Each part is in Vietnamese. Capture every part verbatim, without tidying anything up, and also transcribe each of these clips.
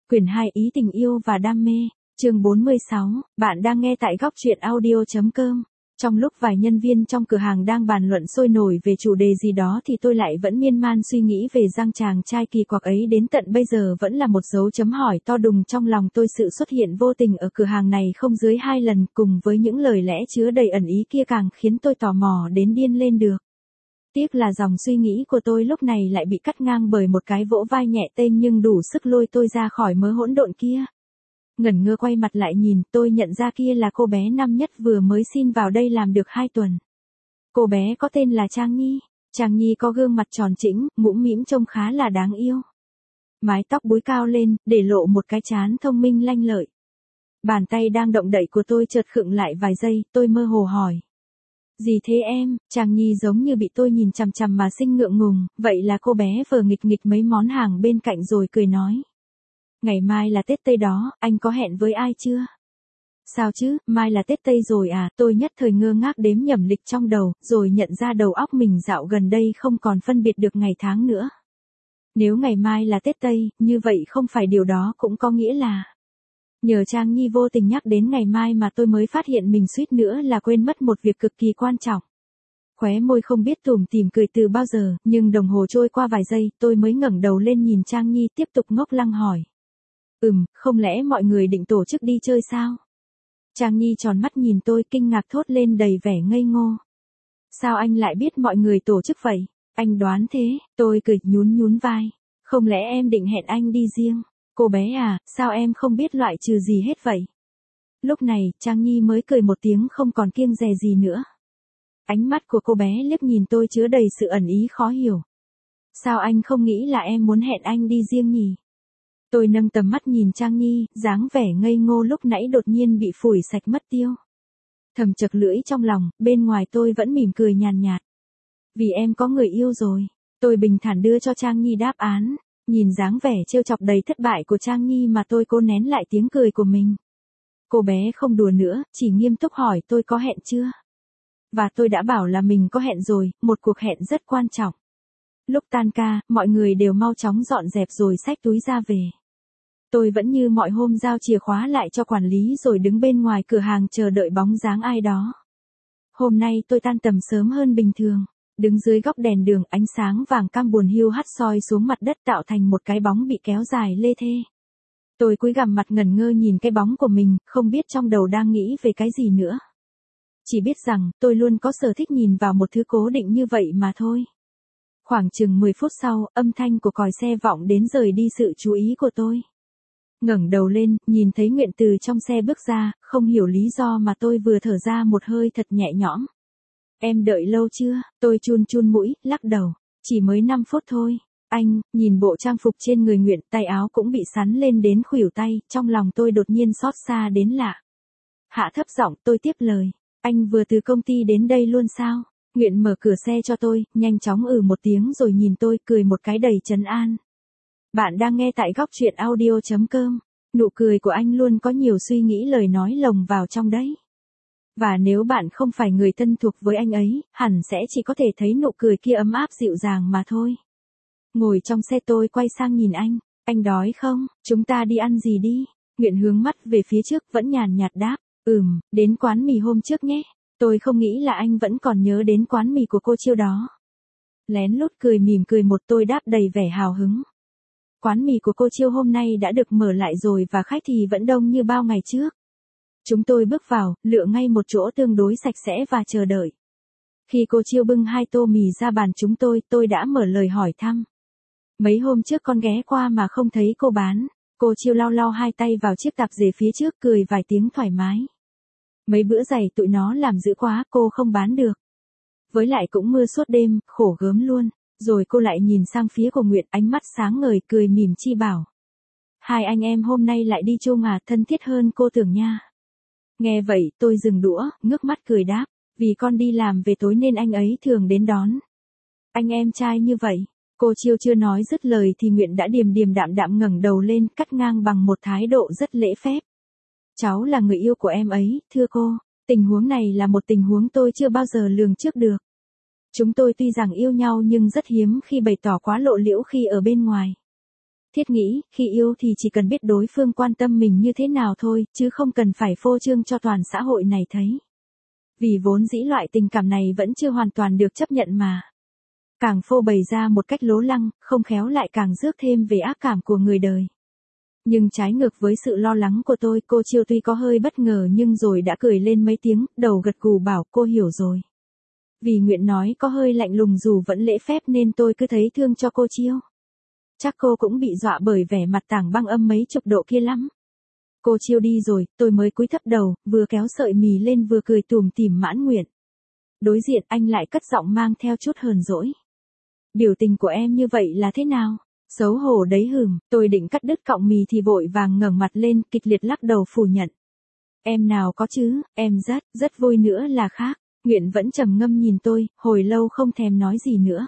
Quyển hai Ý tình yêu và đam mê, chương bốn mươi sáu, bạn đang nghe tại góc truyện audio chấm com. Trong lúc vài nhân viên trong cửa hàng đang bàn luận sôi nổi về chủ đề gì đó thì tôi lại vẫn miên man suy nghĩ về rằng chàng trai kỳ quặc ấy đến tận bây giờ vẫn là một dấu chấm hỏi to đùng trong lòng tôi. Sự xuất hiện vô tình ở cửa hàng này không dưới hai lần cùng với những lời lẽ chứa đầy ẩn ý kia càng khiến tôi tò mò đến điên lên được. Tiếc là dòng suy nghĩ của tôi lúc này lại bị cắt ngang bởi một cái vỗ vai nhẹ tênh nhưng đủ sức lôi tôi ra khỏi mớ hỗn độn kia. Ngẩn ngơ quay mặt lại nhìn, tôi nhận ra kia là cô bé năm nhất vừa mới xin vào đây làm được hai tuần. Cô bé có tên là Trang Nhi. Trang Nhi có gương mặt tròn trĩnh, mũm mĩm trông khá là đáng yêu. Mái tóc búi cao lên, để lộ một cái trán thông minh lanh lợi. Bàn tay đang động đậy của tôi chợt khựng lại vài giây, tôi mơ hồ hỏi. Gì thế em? Trang Nhi giống như bị tôi nhìn chằm chằm mà sinh ngượng ngùng, vậy là cô bé vờ nghịch nghịch mấy món hàng bên cạnh rồi cười nói. Ngày mai là Tết Tây đó, anh có hẹn với ai chưa? Sao chứ, mai là Tết Tây rồi à? Tôi nhất thời ngơ ngác đếm nhẩm lịch trong đầu, rồi nhận ra đầu óc mình dạo gần đây không còn phân biệt được ngày tháng nữa. Nếu ngày mai là Tết Tây, như vậy không phải điều đó cũng có nghĩa là... Nhờ Trang Nhi vô tình nhắc đến ngày mai mà tôi mới phát hiện mình suýt nữa là quên mất một việc cực kỳ quan trọng. Khóe môi không biết tủm tỉm cười từ bao giờ, nhưng đồng hồ trôi qua vài giây, tôi mới ngẩng đầu lên nhìn Trang Nhi tiếp tục ngốc lăng hỏi. Ừm, không lẽ mọi người định tổ chức đi chơi sao? Trang Nhi tròn mắt nhìn tôi kinh ngạc thốt lên đầy vẻ ngây ngô. Sao anh lại biết mọi người tổ chức vậy? Anh đoán thế, tôi cười nhún nhún vai. Không lẽ em định hẹn anh đi riêng? Cô bé à, sao em không biết loại trừ gì hết vậy? Lúc này, Trang Nhi mới cười một tiếng không còn kiêng dè gì nữa. Ánh mắt của cô bé liếc nhìn tôi chứa đầy sự ẩn ý khó hiểu. Sao anh không nghĩ là em muốn hẹn anh đi riêng nhỉ? Tôi nâng tầm mắt nhìn Trang Nhi, dáng vẻ ngây ngô lúc nãy đột nhiên bị phủi sạch mất tiêu. Thầm chật lưỡi trong lòng, bên ngoài tôi vẫn mỉm cười nhàn nhạt. Vì em có người yêu rồi. Tôi bình thản đưa cho Trang Nhi đáp án. Nhìn dáng vẻ trêu chọc đầy thất bại của Trang Nhi mà tôi cố nén lại tiếng cười của mình. Cô bé không đùa nữa, chỉ nghiêm túc hỏi tôi có hẹn chưa. Và tôi đã bảo là mình có hẹn rồi, một cuộc hẹn rất quan trọng. Lúc tan ca, mọi người đều mau chóng dọn dẹp rồi xách túi ra về. Tôi vẫn như mọi hôm giao chìa khóa lại cho quản lý rồi đứng bên ngoài cửa hàng chờ đợi bóng dáng ai đó. Hôm nay tôi tan tầm sớm hơn bình thường. Đứng dưới góc đèn đường, ánh sáng vàng cam buồn hiu hắt soi xuống mặt đất tạo thành một cái bóng bị kéo dài lê thê. Tôi cúi gằm mặt ngẩn ngơ nhìn cái bóng của mình, không biết trong đầu đang nghĩ về cái gì nữa. Chỉ biết rằng, tôi luôn có sở thích nhìn vào một thứ cố định như vậy mà thôi. Khoảng chừng mười phút sau, âm thanh của còi xe vọng đến rời đi sự chú ý của tôi. Ngẩng đầu lên, nhìn thấy Nguyện từ trong xe bước ra, không hiểu lý do mà tôi vừa thở ra một hơi thật nhẹ nhõm. Em đợi lâu chưa? Tôi chun chun mũi, lắc đầu. Chỉ mới năm phút thôi. Anh, nhìn bộ trang phục trên người Nguyện, tay áo cũng bị sắn lên đến khuỷu tay, trong lòng tôi đột nhiên xót xa đến lạ. Hạ thấp giọng, tôi tiếp lời. Anh vừa từ công ty đến đây luôn sao? Nguyện mở cửa xe cho tôi, nhanh chóng ừ một tiếng rồi nhìn tôi, cười một cái đầy trấn an. Bạn đang nghe tại góc truyện audio chấm com. Nụ cười của anh luôn có nhiều suy nghĩ lời nói lồng vào trong đấy. Và nếu bạn không phải người thân thuộc với anh ấy, hẳn sẽ chỉ có thể thấy nụ cười kia ấm áp dịu dàng mà thôi. Ngồi trong xe tôi quay sang nhìn anh. Anh đói không? Chúng ta đi ăn gì đi? Nguyện hướng mắt về phía trước vẫn nhàn nhạt đáp. Ừm, đến quán mì hôm trước nhé. Tôi không nghĩ là anh vẫn còn nhớ đến quán mì của cô Chiêu đó. Lén lút cười mỉm cười một tôi đáp đầy vẻ hào hứng. Quán mì của cô Chiêu hôm nay đã được mở lại rồi và khách thì vẫn đông như bao ngày trước. Chúng tôi bước vào, lựa ngay một chỗ tương đối sạch sẽ và chờ đợi. Khi cô Chiêu bưng hai tô mì ra bàn chúng tôi, tôi đã mở lời hỏi thăm. Mấy hôm trước con ghé qua mà không thấy cô bán. Cô Chiêu lau lau hai tay vào chiếc tạp dề phía trước cười vài tiếng thoải mái. Mấy bữa giày tụi nó làm dữ quá, cô không bán được. Với lại cũng mưa suốt đêm, khổ gớm luôn. Rồi cô lại nhìn sang phía của Nguyện, ánh mắt sáng ngời cười mỉm chi bảo. Hai anh em hôm nay lại đi chung à, thân thiết hơn cô tưởng nha. Nghe vậy, tôi dừng đũa, ngước mắt cười đáp, vì con đi làm về tối nên anh ấy thường đến đón. Anh em trai như vậy, cô Chiêu chưa nói dứt lời thì Nguyện đã điềm điềm đạm đạm ngẩng đầu lên, cắt ngang bằng một thái độ rất lễ phép. Cháu là người yêu của em ấy, thưa cô, tình huống này là một tình huống tôi chưa bao giờ lường trước được. Chúng tôi tuy rằng yêu nhau nhưng rất hiếm khi bày tỏ quá lộ liễu khi ở bên ngoài. Thiết nghĩ, khi yêu thì chỉ cần biết đối phương quan tâm mình như thế nào thôi, chứ không cần phải phô trương cho toàn xã hội này thấy. Vì vốn dĩ loại tình cảm này vẫn chưa hoàn toàn được chấp nhận mà. Càng phô bày ra một cách lố lăng, không khéo lại càng rước thêm về ác cảm của người đời. Nhưng trái ngược với sự lo lắng của tôi, cô Chiêu tuy có hơi bất ngờ nhưng rồi đã cười lên mấy tiếng, đầu gật gù bảo cô hiểu rồi. Vì Nguyện nói có hơi lạnh lùng dù vẫn lễ phép nên tôi cứ thấy thương cho cô Chiêu. Chắc cô cũng bị dọa bởi vẻ mặt tảng băng âm mấy chục độ kia lắm. Cô Chiêu đi rồi, tôi mới cúi thấp đầu, vừa kéo sợi mì lên vừa cười tủm tỉm mãn nguyện. Đối diện anh lại cất giọng mang theo chút hờn dỗi. Biểu tình của em như vậy là thế nào? Xấu hổ đấy hừm, tôi định cắt đứt cọng mì thì vội vàng ngẩng mặt lên, kịch liệt lắc đầu phủ nhận. Em nào có chứ, em rất, rất vui nữa là khác. Nguyện vẫn trầm ngâm nhìn tôi, hồi lâu không thèm nói gì nữa.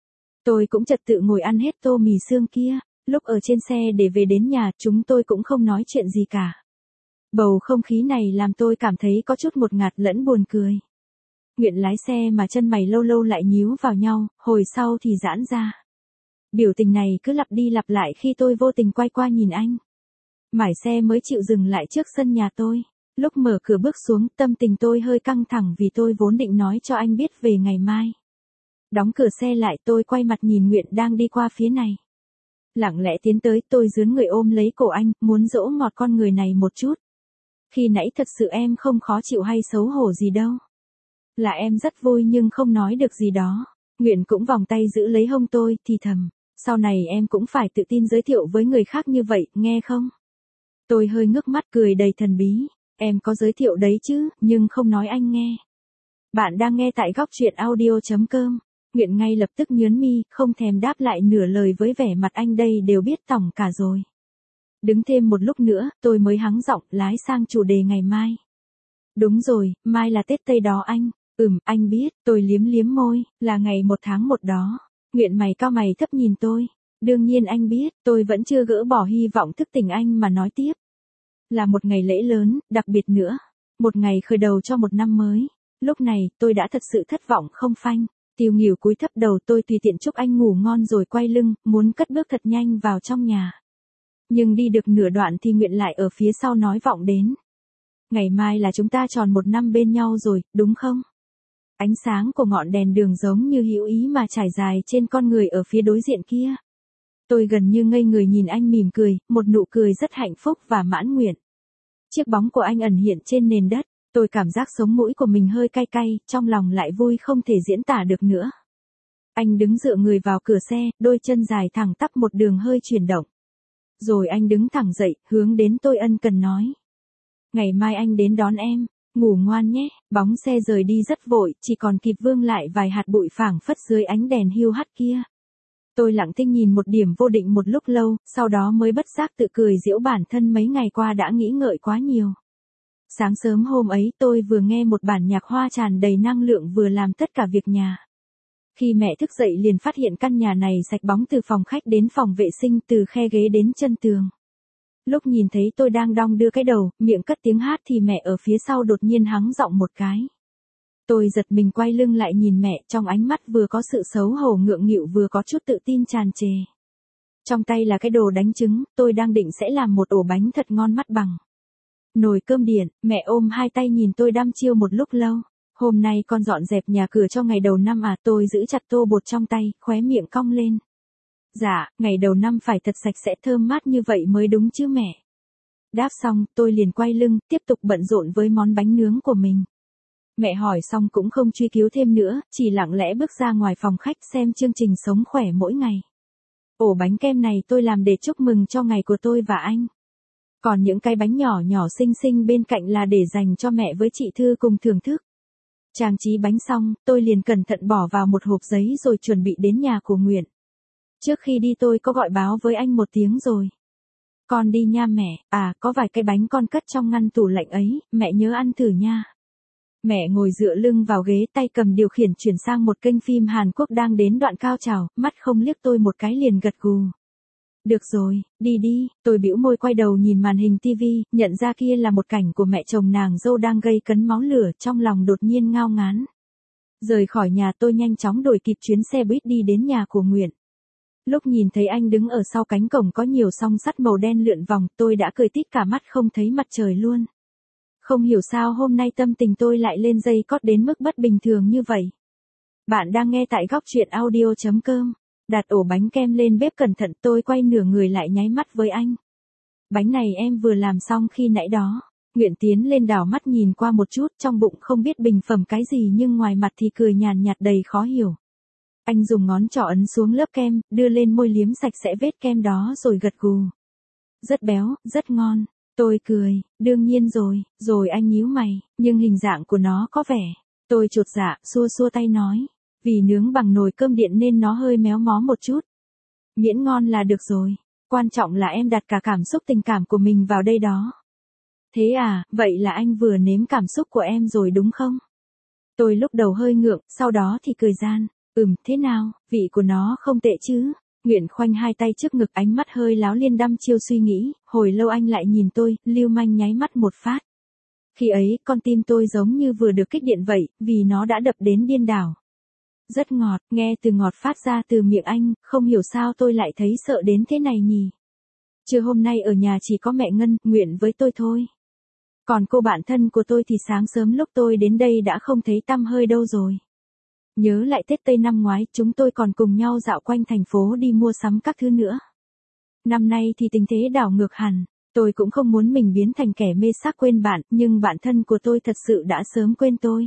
Tôi cũng trật tự ngồi ăn hết tô mì xương kia, lúc ở trên xe để về đến nhà chúng tôi cũng không nói chuyện gì cả. Bầu không khí này làm tôi cảm thấy có chút ngột ngạt lẫn buồn cười. Nguyện lái xe mà chân mày lâu lâu lại nhíu vào nhau, hồi sau thì giãn ra. Biểu tình này cứ lặp đi lặp lại khi tôi vô tình quay qua nhìn anh. Mãi xe mới chịu dừng lại trước sân nhà tôi. Lúc mở cửa bước xuống, tâm tình tôi hơi căng thẳng vì tôi vốn định nói cho anh biết về ngày mai. Đóng cửa xe lại, tôi quay mặt nhìn Nguyện đang đi qua phía này. Lặng lẽ tiến tới, tôi dướn người ôm lấy cổ anh, muốn dỗ ngọt con người này một chút. Khi nãy thật sự em không khó chịu hay xấu hổ gì đâu. Là em rất vui nhưng không nói được gì đó. Nguyện cũng vòng tay giữ lấy hông tôi, thì thầm. Sau này em cũng phải tự tin giới thiệu với người khác như vậy, nghe không? Tôi hơi ngước mắt cười đầy thần bí. Em có giới thiệu đấy chứ, nhưng không nói anh nghe. Bạn đang nghe tại góc truyện audio chấm com. Nguyện ngay lập tức nhớn mi, không thèm đáp lại nửa lời với vẻ mặt anh đây đều biết tỏng cả rồi. Đứng thêm một lúc nữa, tôi mới hắng giọng lái sang chủ đề ngày mai. Đúng rồi, mai là Tết Tây đó anh. Ừm, anh biết, tôi liếm liếm môi, là ngày một tháng một đó. Nguyện mày cao mày thấp nhìn tôi. Đương nhiên anh biết, tôi vẫn chưa gỡ bỏ hy vọng thức tỉnh anh mà nói tiếp. Là một ngày lễ lớn, đặc biệt nữa. Một ngày khởi đầu cho một năm mới. Lúc này, tôi đã thật sự thất vọng không phanh. Tiêu nghỉu cúi thấp đầu tôi tùy tiện chúc anh ngủ ngon rồi quay lưng, muốn cất bước thật nhanh vào trong nhà. Nhưng đi được nửa đoạn thì Nguyện lại ở phía sau nói vọng đến. Ngày mai là chúng ta tròn một năm bên nhau rồi, đúng không? Ánh sáng của ngọn đèn đường giống như hữu ý mà trải dài trên con người ở phía đối diện kia. Tôi gần như ngây người nhìn anh mỉm cười, một nụ cười rất hạnh phúc và mãn nguyện. Chiếc bóng của anh ẩn hiện trên nền đất, tôi cảm giác sống mũi của mình hơi cay cay, trong lòng lại vui không thể diễn tả được nữa. Anh đứng dựa người vào cửa xe, đôi chân dài thẳng tắp một đường hơi chuyển động. Rồi anh đứng thẳng dậy, hướng đến tôi ân cần nói. Ngày mai anh đến đón em, ngủ ngoan nhé. Bóng xe rời đi rất vội, chỉ còn kịp vương lại vài hạt bụi phảng phất dưới ánh đèn hiu hắt kia. Tôi lặng thinh nhìn một điểm vô định một lúc lâu, sau đó mới bất giác tự cười giễu bản thân mấy ngày qua đã nghĩ ngợi quá nhiều. Sáng sớm hôm ấy tôi vừa nghe một bản nhạc hoa tràn đầy năng lượng vừa làm tất cả việc nhà. Khi mẹ thức dậy liền phát hiện căn nhà này sạch bóng từ phòng khách đến phòng vệ sinh, từ khe ghế đến chân tường. Lúc nhìn thấy tôi đang đong đưa cái đầu, miệng cất tiếng hát thì mẹ ở phía sau đột nhiên hắng giọng một cái. Tôi giật mình quay lưng lại nhìn mẹ, trong ánh mắt vừa có sự xấu hổ ngượng nghịu vừa có chút tự tin tràn trề. Trong tay là cái đồ đánh trứng, tôi đang định sẽ làm một ổ bánh thật ngon mắt bằng nồi cơm điện. Mẹ ôm hai tay nhìn tôi đăm chiêu một lúc lâu. Hôm nay con dọn dẹp nhà cửa cho ngày đầu năm à? Tôi giữ chặt tô bột trong tay, khóe miệng cong lên. Dạ, ngày đầu năm phải thật sạch sẽ thơm mát như vậy mới đúng chứ mẹ. Đáp xong, tôi liền quay lưng, tiếp tục bận rộn với món bánh nướng của mình. Mẹ hỏi xong cũng không truy cứu thêm nữa, chỉ lặng lẽ bước ra ngoài phòng khách xem chương trình Sống khỏe mỗi ngày. Ổ bánh kem này tôi làm để chúc mừng cho ngày của tôi và anh. Còn những cái bánh nhỏ nhỏ xinh xinh bên cạnh là để dành cho mẹ với chị Thư cùng thưởng thức. Trang trí bánh xong, tôi liền cẩn thận bỏ vào một hộp giấy rồi chuẩn bị đến nhà của Nguyện. Trước khi đi tôi có gọi báo với anh một tiếng rồi. Con đi nha mẹ, à có vài cái bánh con cất trong ngăn tủ lạnh ấy, mẹ nhớ ăn thử nha. Mẹ ngồi dựa lưng vào ghế, tay cầm điều khiển chuyển sang một kênh phim Hàn Quốc đang đến đoạn cao trào, mắt không liếc tôi một cái liền gật gù. Được rồi, đi đi. Tôi bĩu môi quay đầu nhìn màn hình tivi, nhận ra kia là một cảnh của mẹ chồng nàng dâu đang gây cấn máu lửa, trong lòng đột nhiên ngao ngán. Rời khỏi nhà tôi nhanh chóng đuổi kịp chuyến xe buýt đi đến nhà của Nguyện. Lúc nhìn thấy anh đứng ở sau cánh cổng có nhiều song sắt màu đen lượn vòng, tôi đã cười tít cả mắt không thấy mặt trời luôn. Không hiểu sao hôm nay tâm tình tôi lại lên dây cót đến mức bất bình thường như vậy. Bạn đang nghe tại góc truyện audio.com. Đặt ổ bánh kem lên bếp cẩn thận, tôi quay nửa người lại nháy mắt với anh. Bánh này em vừa làm xong khi nãy đó. Nguyện tiến lên đảo mắt nhìn qua một chút, trong bụng không biết bình phẩm cái gì nhưng ngoài mặt thì cười nhàn nhạt đầy khó hiểu. Anh dùng ngón trỏ ấn xuống lớp kem, đưa lên môi liếm sạch sẽ vết kem đó rồi gật gù. Rất béo, rất ngon. Tôi cười, đương nhiên rồi, rồi anh nhíu mày, nhưng hình dạng của nó có vẻ. Tôi chột dạ, xua xua tay nói, vì nướng bằng nồi cơm điện nên nó hơi méo mó một chút. Miễn ngon là được rồi, quan trọng là em đặt cả cảm xúc tình cảm của mình vào đây đó. Thế à, vậy là anh vừa nếm cảm xúc của em rồi đúng không? Tôi lúc đầu hơi ngượng, sau đó thì cười gian, ừm, thế nào, vị của nó không tệ chứ? Nguyện khoanh hai tay trước ngực, ánh mắt hơi láo liên đăm chiêu suy nghĩ, hồi lâu anh lại nhìn tôi, lưu manh nháy mắt một phát. Khi ấy, con tim tôi giống như vừa được kích điện vậy, vì nó đã đập đến điên đảo. Rất ngọt, nghe từ ngọt phát ra từ miệng anh, không hiểu sao tôi lại thấy sợ đến thế này nhỉ. Trưa hôm nay ở nhà chỉ có mẹ Ngân, Nguyện với tôi thôi. Còn cô bạn thân của tôi thì sáng sớm lúc tôi đến đây đã không thấy tăm hơi đâu rồi. Nhớ lại Tết Tây năm ngoái, chúng tôi còn cùng nhau dạo quanh thành phố đi mua sắm các thứ nữa. Năm nay thì tình thế đảo ngược hẳn, tôi cũng không muốn mình biến thành kẻ mê xác quên bạn, nhưng bạn thân của tôi thật sự đã sớm quên tôi.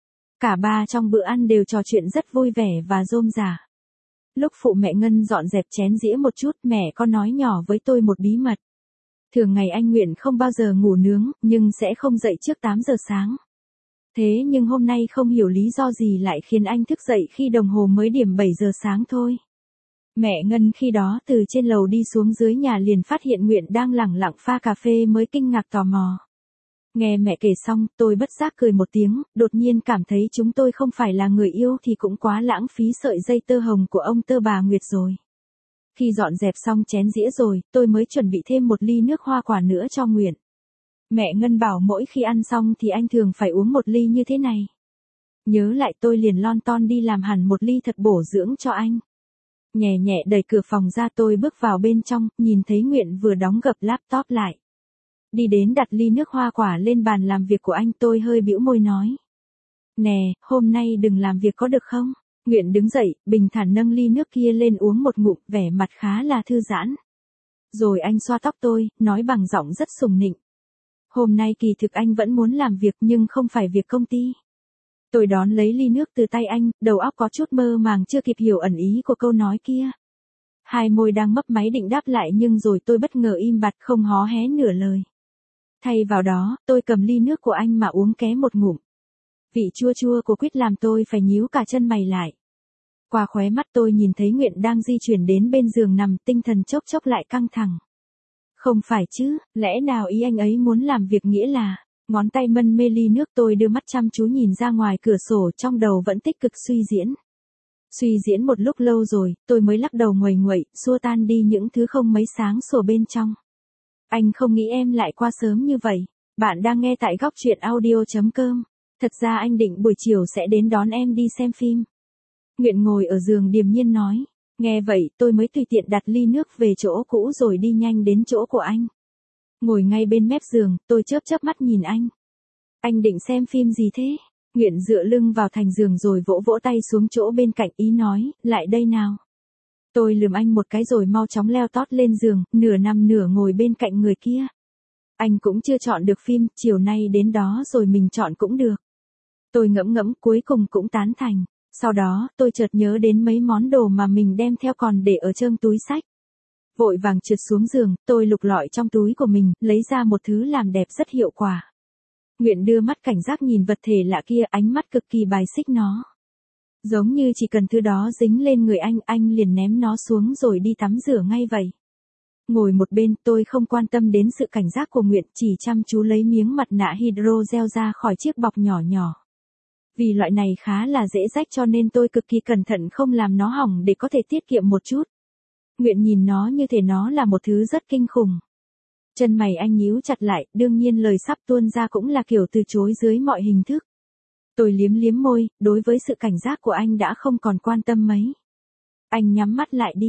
Cả ba trong bữa ăn đều trò chuyện rất vui vẻ và rôm rả. Lúc phụ mẹ Ngân dọn dẹp chén dĩa một chút, mẹ có nói nhỏ với tôi một bí mật. Thường ngày anh Nguyện không bao giờ ngủ nướng, nhưng sẽ không dậy trước tám giờ sáng. Thế nhưng hôm nay không hiểu lý do gì lại khiến anh thức dậy khi đồng hồ mới điểm bảy giờ sáng thôi. Mẹ Ngân khi đó từ trên lầu đi xuống dưới nhà liền phát hiện Nguyện đang lẳng lặng pha cà phê mới kinh ngạc tò mò. Nghe mẹ kể xong, tôi bất giác cười một tiếng, đột nhiên cảm thấy chúng tôi không phải là người yêu thì cũng quá lãng phí sợi dây tơ hồng của ông tơ bà Nguyệt rồi. Khi dọn dẹp xong chén dĩa rồi, tôi mới chuẩn bị thêm một ly nước hoa quả nữa cho Nguyện. Mẹ Ngân bảo mỗi khi ăn xong thì anh thường phải uống một ly như thế này. Nhớ lại tôi liền lon ton đi làm hẳn một ly thật bổ dưỡng cho anh. Nhẹ nhẹ đẩy cửa phòng ra, tôi bước vào bên trong, nhìn thấy Nguyện vừa đóng gập laptop lại. Đi đến đặt ly nước hoa quả lên bàn làm việc của anh, tôi hơi bĩu môi nói. Nè, hôm nay đừng làm việc có được không? Nguyện đứng dậy, bình thản nâng ly nước kia lên uống một ngụm, vẻ mặt khá là thư giãn. Rồi anh xoa tóc tôi, nói bằng giọng rất sùng nịnh. Hôm nay kỳ thực anh vẫn muốn làm việc nhưng không phải việc công ty. Tôi đón lấy ly nước từ tay anh, đầu óc có chút mơ màng chưa kịp hiểu ẩn ý của câu nói kia. Hai môi đang mấp máy định đáp lại nhưng rồi tôi bất ngờ im bặt không hó hé nửa lời. Thay vào đó, tôi cầm ly nước của anh mà uống ké một ngụm. Vị chua chua của quýt làm tôi phải nhíu cả chân mày lại. Qua khóe mắt tôi nhìn thấy Nguyện đang di chuyển đến bên giường nằm, tinh thần chốc chốc lại căng thẳng. Không phải chứ, lẽ nào ý anh ấy muốn làm việc nghĩa là, ngón tay mân mê ly nước, tôi đưa mắt chăm chú nhìn ra ngoài cửa sổ, trong đầu vẫn tích cực suy diễn. Suy diễn một lúc lâu rồi, tôi mới lắc đầu nguầy nguậy, xua tan đi những thứ không mấy sáng sủa bên trong. Anh không nghĩ em lại qua sớm như vậy. Bạn đang nghe tại góc truyện audio.com. Thật ra anh định buổi chiều sẽ đến đón em đi xem phim. Nguyện ngồi ở giường điềm nhiên nói. Nghe vậy tôi mới tùy tiện đặt ly nước về chỗ cũ rồi đi nhanh đến chỗ của anh. Ngồi ngay bên mép giường, tôi chớp chớp mắt nhìn anh. Anh định xem phim gì thế? Nguyện dựa lưng vào thành giường rồi vỗ vỗ tay xuống chỗ bên cạnh, ý nói, lại đây nào. Tôi lườm anh một cái rồi mau chóng leo tót lên giường, nửa nằm nửa ngồi bên cạnh người kia. Anh cũng chưa chọn được phim, chiều nay đến đó rồi mình chọn cũng được. Tôi ngẫm ngẫm cuối cùng cũng tán thành. Sau đó, tôi chợt nhớ đến mấy món đồ mà mình đem theo còn để ở trong túi xách. Vội vàng trượt xuống giường, tôi lục lọi trong túi của mình, lấy ra một thứ làm đẹp rất hiệu quả. Nguyện đưa mắt cảnh giác nhìn vật thể lạ kia, ánh mắt cực kỳ bài xích nó. Giống như chỉ cần thứ đó dính lên người anh, anh liền ném nó xuống rồi đi tắm rửa ngay vậy. Ngồi một bên, tôi không quan tâm đến sự cảnh giác của Nguyện, chỉ chăm chú lấy miếng mặt nạ hydrogel ra khỏi chiếc bọc nhỏ nhỏ. Vì loại này khá là dễ rách cho nên tôi cực kỳ cẩn thận không làm nó hỏng để có thể tiết kiệm một chút. Nguyện nhìn nó như thể nó là một thứ rất kinh khủng. Chân mày anh nhíu chặt lại, đương nhiên lời sắp tuôn ra cũng là kiểu từ chối dưới mọi hình thức. Tôi liếm liếm môi, đối với sự cảnh giác của anh đã không còn quan tâm mấy. Anh nhắm mắt lại đi.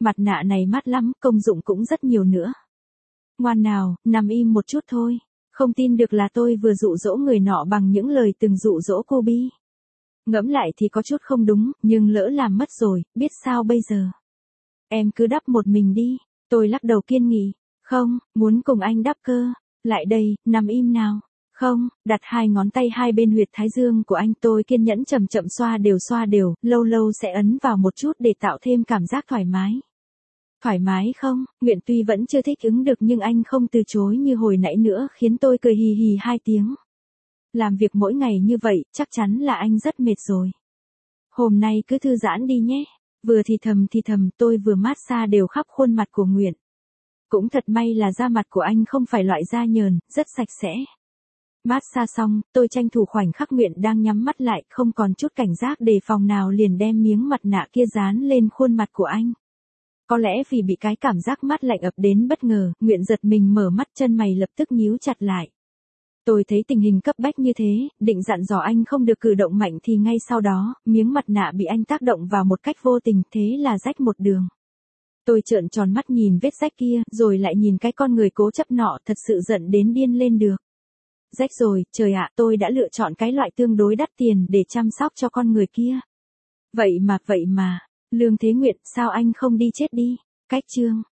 Mặt nạ này mát lắm, công dụng cũng rất nhiều nữa. Ngoan nào, nằm im một chút thôi. Không tin được là tôi vừa dụ dỗ người nọ bằng những lời từng dụ dỗ cô Bi. Ngẫm lại thì có chút không đúng, nhưng lỡ làm mất rồi, biết sao bây giờ. Em cứ đắp một mình đi, tôi lắc đầu kiên nghị. Không, muốn cùng anh đắp cơ. Lại đây, nằm im nào. Không, đặt hai ngón tay hai bên huyệt thái dương của anh, tôi kiên nhẫn chậm chậm xoa đều xoa đều, lâu lâu sẽ ấn vào một chút để tạo thêm cảm giác thoải mái. Thoải mái không? Nguyện tuy vẫn chưa thích ứng được nhưng anh không từ chối như hồi nãy nữa, khiến tôi cười hì hì hai tiếng. Làm việc mỗi ngày như vậy, chắc chắn là anh rất mệt rồi. Hôm nay cứ thư giãn đi nhé. Vừa thì thầm thì thầm, tôi vừa mát xa đều khắp khuôn mặt của Nguyện. Cũng thật may là da mặt của anh không phải loại da nhờn, rất sạch sẽ. Mát xa xong, tôi tranh thủ khoảnh khắc Nguyện đang nhắm mắt lại, không còn chút cảnh giác đề phòng nào liền đem miếng mặt nạ kia dán lên khuôn mặt của anh. Có lẽ vì bị cái cảm giác mát lạnh ập đến bất ngờ, Nguyện giật mình mở mắt, chân mày lập tức nhíu chặt lại. Tôi thấy tình hình cấp bách như thế, định dặn dò anh không được cử động mạnh thì ngay sau đó, miếng mặt nạ bị anh tác động vào một cách vô tình, thế là rách một đường. Tôi trợn tròn mắt nhìn vết rách kia, rồi lại nhìn cái con người cố chấp nọ, thật sự giận đến điên lên được. Rách rồi, trời ạ, tôi đã lựa chọn cái loại tương đối đắt tiền để chăm sóc cho con người kia. Vậy mà, vậy mà, Lương Thế Nguyện, sao anh không đi chết đi? Cách chương